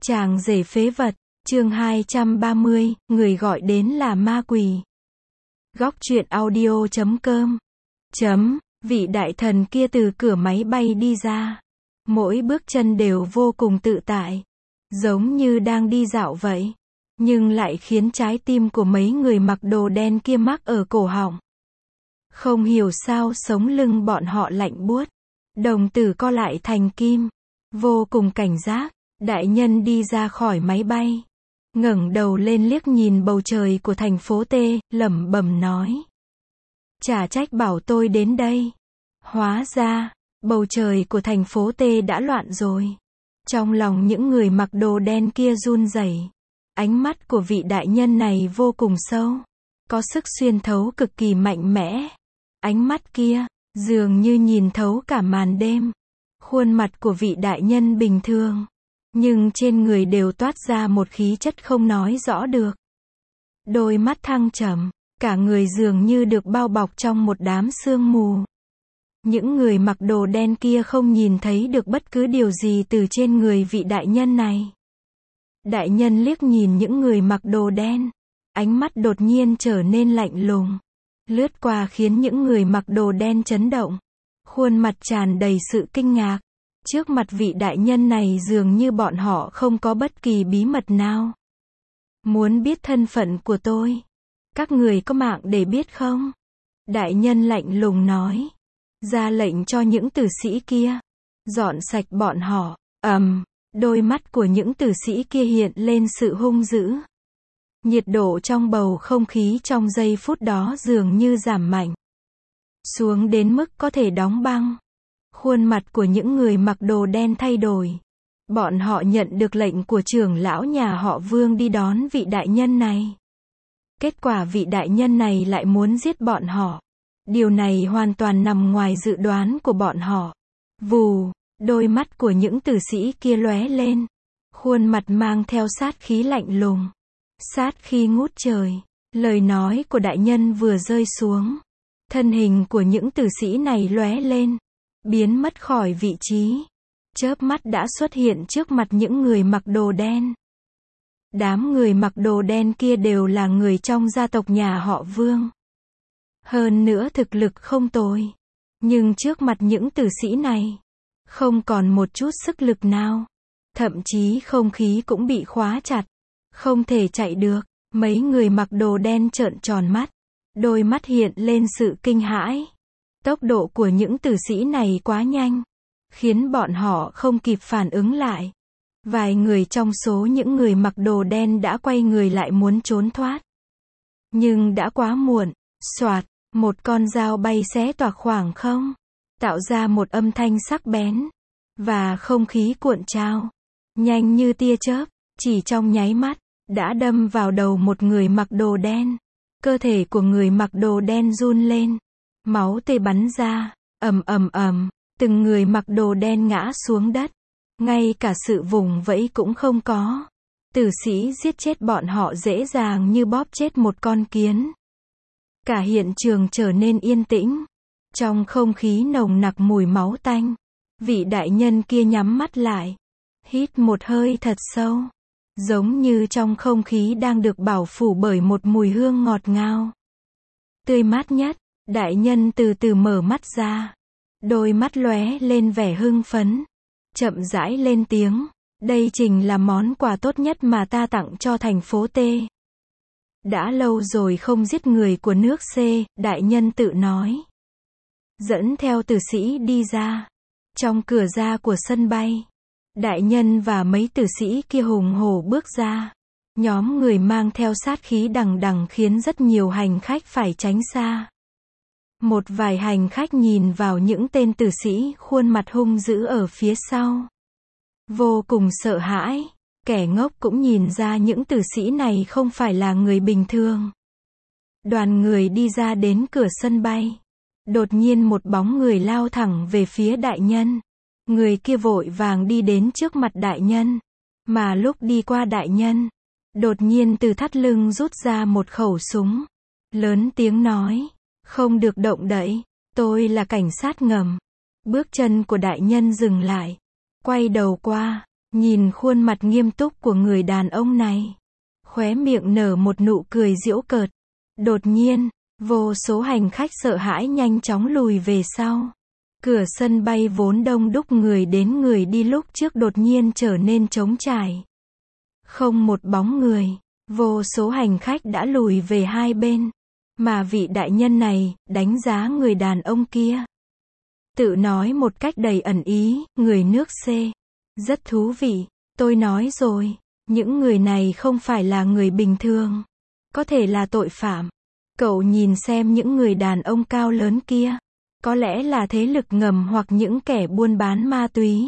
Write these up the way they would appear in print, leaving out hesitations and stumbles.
Chàng rể phế vật, chương 230, người gọi đến là ma quỷ. Góc truyện audio.com. Vị đại thần kia từ cửa máy bay đi ra. Mỗi bước chân đều vô cùng tự tại. Giống như đang đi dạo vậy. Nhưng lại khiến trái tim của mấy người mặc đồ đen kia mắc ở cổ họng. Không hiểu sao sống lưng bọn họ lạnh buốt. Đồng tử co lại thành kim. Vô cùng cảnh giác. Đại nhân đi ra khỏi máy bay. Ngẩng đầu lên liếc nhìn bầu trời của thành phố T, lẩm bẩm nói. Chả trách bảo tôi đến đây. Hóa ra, bầu trời của thành phố T đã loạn rồi. Trong lòng những người mặc đồ đen kia run rẩy. Ánh mắt của vị đại nhân này vô cùng sâu. Có sức xuyên thấu cực kỳ mạnh mẽ. Ánh mắt kia, dường như nhìn thấu cả màn đêm. Khuôn mặt của vị đại nhân bình thường. Nhưng trên người đều toát ra một khí chất không nói rõ được. Đôi mắt thăng trầm, cả người dường như được bao bọc trong một đám sương mù. Những người mặc đồ đen kia không nhìn thấy được bất cứ điều gì từ trên người vị đại nhân này. Đại nhân liếc nhìn những người mặc đồ đen. Ánh mắt đột nhiên trở nên lạnh lùng. Lướt qua khiến những người mặc đồ đen chấn động. Khuôn mặt tràn đầy sự kinh ngạc. Trước mặt vị đại nhân này dường như bọn họ không có bất kỳ bí mật nào. Muốn biết thân phận của tôi? Các người có mạng để biết không? Đại nhân lạnh lùng nói. Ra lệnh cho những tử sĩ kia. Dọn sạch bọn họ. Đôi mắt của những tử sĩ kia hiện lên sự hung dữ. Nhiệt độ trong bầu không khí trong giây phút đó dường như giảm mạnh. Xuống đến mức có thể đóng băng. Khuôn mặt của những người mặc đồ đen thay đổi. Bọn họ nhận được lệnh của trưởng lão nhà họ Vương đi đón vị đại nhân này. Kết quả vị đại nhân này lại muốn giết bọn họ. Điều này hoàn toàn nằm ngoài dự đoán của bọn họ. Vù, đôi mắt của những tử sĩ kia lóe lên. Khuôn mặt mang theo sát khí lạnh lùng. Sát khí ngút trời. Lời nói của đại nhân vừa rơi xuống. Thân hình của những tử sĩ này lóe lên. Biến mất khỏi vị trí. Chớp mắt đã xuất hiện trước mặt những người mặc đồ đen. Đám người mặc đồ đen kia đều là người trong gia tộc nhà họ Vương. Hơn nữa thực lực không tồi. Nhưng trước mặt những tử sĩ này, không còn một chút sức lực nào. Thậm chí không khí cũng bị khóa chặt. Không thể chạy được. Mấy người mặc đồ đen trợn tròn mắt. Đôi mắt hiện lên sự kinh hãi. Tốc độ của những tử sĩ này quá nhanh, khiến bọn họ không kịp phản ứng lại. Vài người trong số những người mặc đồ đen đã quay người lại muốn trốn thoát. Nhưng đã quá muộn. Soạt, một con dao bay xé toạc khoảng không, tạo ra một âm thanh sắc bén. Và không khí cuộn trào, nhanh như tia chớp, chỉ trong nháy mắt, đã đâm vào đầu một người mặc đồ đen. Cơ thể của người mặc đồ đen run lên. Máu tươi bắn ra, từng người mặc đồ đen ngã xuống đất. Ngay cả sự vùng vẫy cũng không có. Tử sĩ giết chết bọn họ dễ dàng như bóp chết một con kiến. Cả hiện trường trở nên yên tĩnh. Trong không khí nồng nặc mùi máu tanh. Vị đại nhân kia nhắm mắt lại. Hít một hơi thật sâu. Giống như trong không khí đang được bảo phủ bởi một mùi hương ngọt ngào. Tươi mát nhất. Đại nhân từ từ mở mắt ra. Đôi mắt lóe lên vẻ hưng phấn. Chậm rãi lên tiếng. Đây chính là món quà tốt nhất mà ta tặng cho thành phố T. Đã lâu rồi không giết người của nước C, đại nhân tự nói. Dẫn theo tử sĩ đi ra. Trong cửa ra của sân bay. Đại nhân và mấy tử sĩ kia hùng hổ bước ra. Nhóm người mang theo sát khí đằng đằng khiến rất nhiều hành khách phải tránh xa. Một vài hành khách nhìn vào những tên tử sĩ khuôn mặt hung dữ ở phía sau. Vô cùng sợ hãi. Kẻ ngốc cũng nhìn ra những tử sĩ này không phải là người bình thường. Đoàn người đi ra đến cửa sân bay. Đột nhiên một bóng người lao thẳng về phía đại nhân. Người kia vội vàng đi đến trước mặt đại nhân. Mà lúc đi qua đại nhân, đột nhiên từ thắt lưng rút ra một khẩu súng. Lớn tiếng nói. Không được động đậy, tôi là cảnh sát ngầm. Bước chân của đại nhân dừng lại. Quay đầu qua, Nhìn khuôn mặt nghiêm túc của người đàn ông này, khóe miệng nở một nụ cười giễu cợt. Đột nhiên, vô số hành khách sợ hãi nhanh chóng lùi về sau. Cửa sân bay vốn đông đúc người đến người đi lúc trước đột nhiên trở nên trống trải. Không một bóng người, vô số hành khách đã lùi về hai bên. Mà vị đại nhân này, đánh giá người đàn ông kia. Tự nói một cách đầy ẩn ý, người nước C. Rất thú vị, tôi nói rồi, những người này không phải là người bình thường. Có thể là tội phạm. Cậu nhìn xem những người đàn ông cao lớn kia. Có lẽ là thế lực ngầm hoặc những kẻ buôn bán ma túy.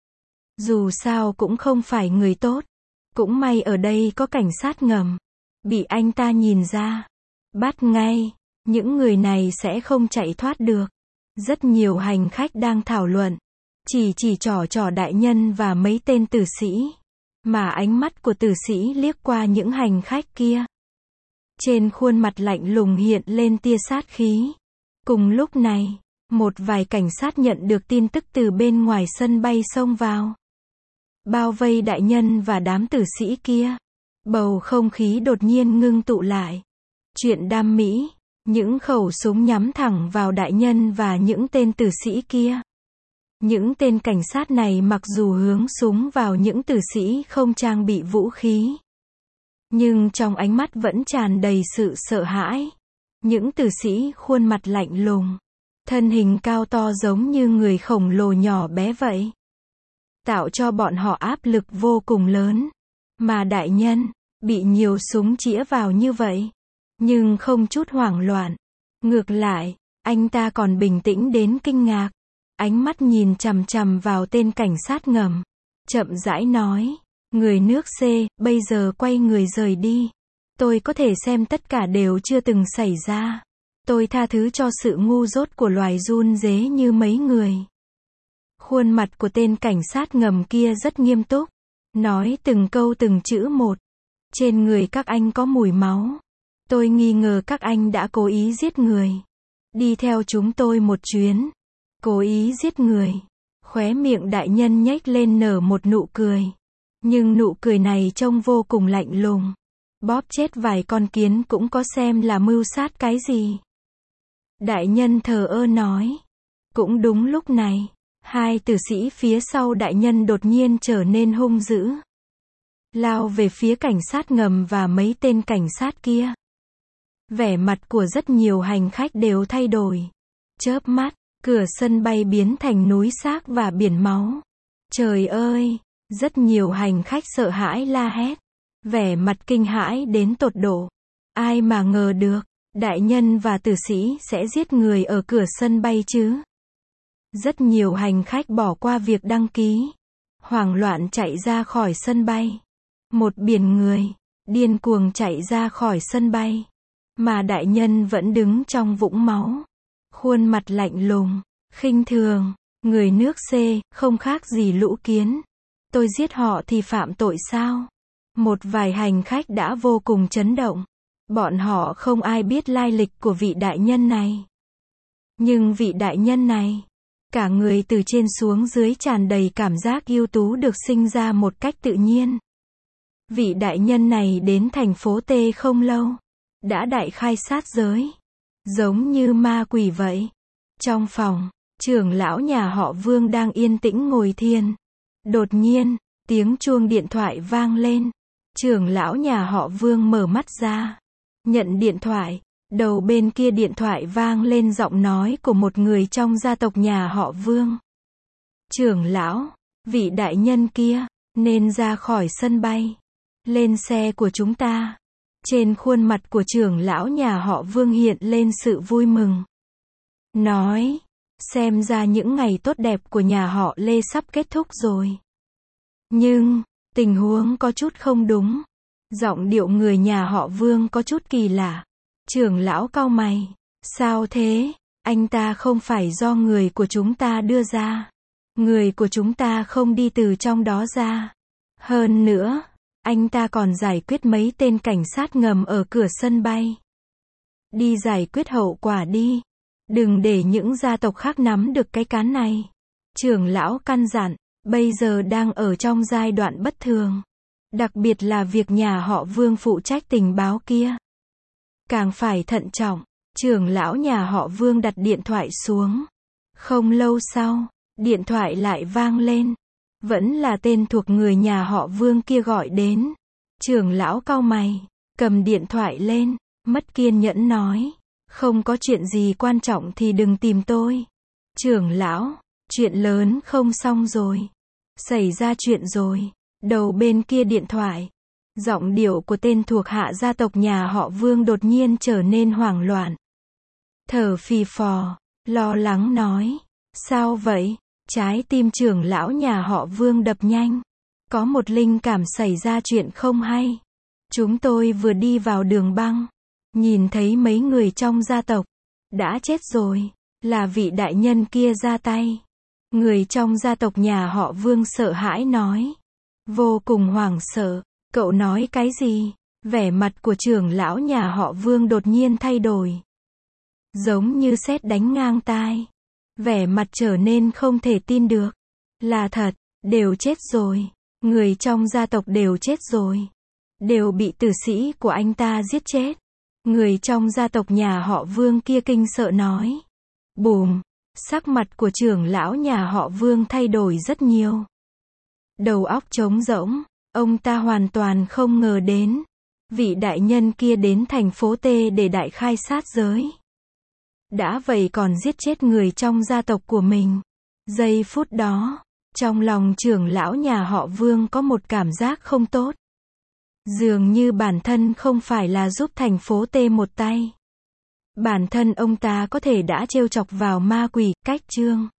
Dù sao cũng không phải người tốt. Cũng may ở đây có cảnh sát ngầm. Bị anh ta nhìn ra. Bắt ngay. Những người này sẽ không chạy thoát được. Rất nhiều hành khách đang thảo luận. Chỉ trỏ đại nhân và mấy tên tử sĩ. Mà ánh mắt của tử sĩ liếc qua những hành khách kia. Trên khuôn mặt lạnh lùng hiện lên tia sát khí. Cùng lúc này, một vài cảnh sát nhận được tin tức từ bên ngoài sân bay xông vào. Bao vây đại nhân và đám tử sĩ kia. Bầu không khí đột nhiên ngưng tụ lại. Chuyện đam mỹ, những khẩu súng nhắm thẳng vào đại nhân và những tên tử sĩ kia. Những tên cảnh sát này mặc dù hướng súng vào những tử sĩ không trang bị vũ khí. Nhưng trong ánh mắt vẫn tràn đầy sự sợ hãi. Những tử sĩ khuôn mặt lạnh lùng. Thân hình cao to giống như người khổng lồ nhỏ bé vậy. Tạo cho bọn họ áp lực vô cùng lớn. Mà đại nhân, bị nhiều súng chĩa vào như vậy. Nhưng không chút hoảng loạn. Ngược lại, anh ta còn bình tĩnh đến kinh ngạc. Ánh mắt nhìn chằm chằm vào tên cảnh sát ngầm. Chậm rãi nói. Người nước C, bây giờ quay người rời đi. Tôi có thể xem tất cả đều chưa từng xảy ra. Tôi tha thứ cho sự ngu dốt của loài run rế như mấy người. Khuôn mặt của tên cảnh sát ngầm kia rất nghiêm túc. Nói từng câu từng chữ một. Trên người các anh có mùi máu. Tôi nghi ngờ các anh đã cố ý giết người. Đi theo chúng tôi một chuyến. Cố ý giết người. Khóe miệng đại nhân nhếch lên nở một nụ cười. Nhưng nụ cười này trông vô cùng lạnh lùng. Bóp chết vài con kiến cũng có xem là mưu sát cái gì. Đại nhân thờ ơ nói. Cũng đúng lúc này, hai tử sĩ phía sau đại nhân đột nhiên trở nên hung dữ. Lao về phía cảnh sát ngầm và mấy tên cảnh sát kia. Vẻ mặt của rất nhiều hành khách đều thay đổi. Chớp mắt, cửa sân bay biến thành núi xác và biển máu. Trời ơi! Rất nhiều hành khách sợ hãi la hét. Vẻ mặt kinh hãi đến tột độ. Ai mà ngờ được, đại nhân và tử sĩ sẽ giết người ở cửa sân bay chứ. Rất nhiều hành khách bỏ qua việc đăng ký. Hoảng loạn chạy ra khỏi sân bay. Một biển người, điên cuồng chạy ra khỏi sân bay. Mà đại nhân vẫn đứng trong vũng máu. Khuôn mặt lạnh lùng, khinh thường. Người nước C, không khác gì lũ kiến. Tôi giết họ thì phạm tội sao? Một vài hành khách đã vô cùng chấn động. Bọn họ không ai biết lai lịch của vị đại nhân này. Nhưng vị đại nhân này, cả người từ trên xuống dưới tràn đầy cảm giác ưu tú được sinh ra một cách tự nhiên. Vị đại nhân này đến thành phố T không lâu. Đã đại khai sát giới. Giống như ma quỷ vậy. Trong phòng, trưởng lão nhà họ Vương đang yên tĩnh ngồi thiền. Đột nhiên, tiếng chuông điện thoại vang lên. Trưởng lão nhà họ Vương mở mắt ra. Nhận điện thoại. Đầu bên kia điện thoại vang lên giọng nói của một người trong gia tộc nhà họ Vương. Trưởng lão, vị đại nhân kia, nên ra khỏi sân bay. Lên xe của chúng ta. Trên khuôn mặt của trưởng lão nhà họ Vương hiện lên sự vui mừng. Nói, xem ra những ngày tốt đẹp của nhà họ Lê sắp kết thúc rồi. Nhưng, tình huống có chút không đúng. Giọng điệu người nhà họ Vương có chút kỳ lạ. Trưởng lão cau mày. Sao thế? Anh ta không phải do người của chúng ta đưa ra. Người của chúng ta không đi từ trong đó ra. Hơn nữa, anh ta còn giải quyết mấy tên cảnh sát ngầm ở cửa sân bay. Đi giải quyết hậu quả đi. Đừng để những gia tộc khác nắm được cái cán này. Trưởng lão căn dặn. bây giờ đang ở trong giai đoạn bất thường. Đặc biệt là việc nhà họ Vương phụ trách tình báo kia. Càng phải thận trọng, trưởng lão nhà họ Vương đặt điện thoại xuống. Không lâu sau, điện thoại lại vang lên. Vẫn là tên thuộc người nhà họ Vương kia gọi đến. Trưởng lão cau mày, cầm điện thoại lên, mất kiên nhẫn nói. Không có chuyện gì quan trọng thì đừng tìm tôi. Trưởng lão, chuyện lớn không xong rồi. Xảy ra chuyện rồi. Đầu bên kia điện thoại, giọng điệu của tên thuộc hạ gia tộc nhà họ Vương đột nhiên trở nên hoảng loạn. Thở phì phò, lo lắng nói. Sao vậy? Trái tim trưởng lão nhà họ Vương đập nhanh. Có một linh cảm xảy ra chuyện không hay. Chúng tôi vừa đi vào đường băng, nhìn thấy mấy người trong gia tộc đã chết rồi, là vị đại nhân kia ra tay. Người trong gia tộc nhà họ Vương sợ hãi nói. Vô cùng hoảng sợ. Cậu nói cái gì? Vẻ mặt của trưởng lão nhà họ Vương đột nhiên thay đổi. Giống như sét đánh ngang tai. Vẻ mặt trở nên không thể tin được. Là thật, đều chết rồi. Người trong gia tộc đều chết rồi. Đều bị tử sĩ của anh ta giết chết. Người trong gia tộc nhà họ Vương kia kinh sợ nói. Bùm, sắc mặt của trưởng lão nhà họ Vương thay đổi rất nhiều. Đầu óc trống rỗng, ông ta hoàn toàn không ngờ đến. Vị đại nhân kia đến thành phố T để đại khai sát giới. Đã vậy còn giết chết người trong gia tộc của mình. Giây phút đó, trong lòng trưởng lão nhà họ Vương có một cảm giác không tốt. Dường như bản thân không phải là giúp thành phố T một tay. Bản thân ông ta có thể đã trêu chọc vào ma quỷ, cách chương.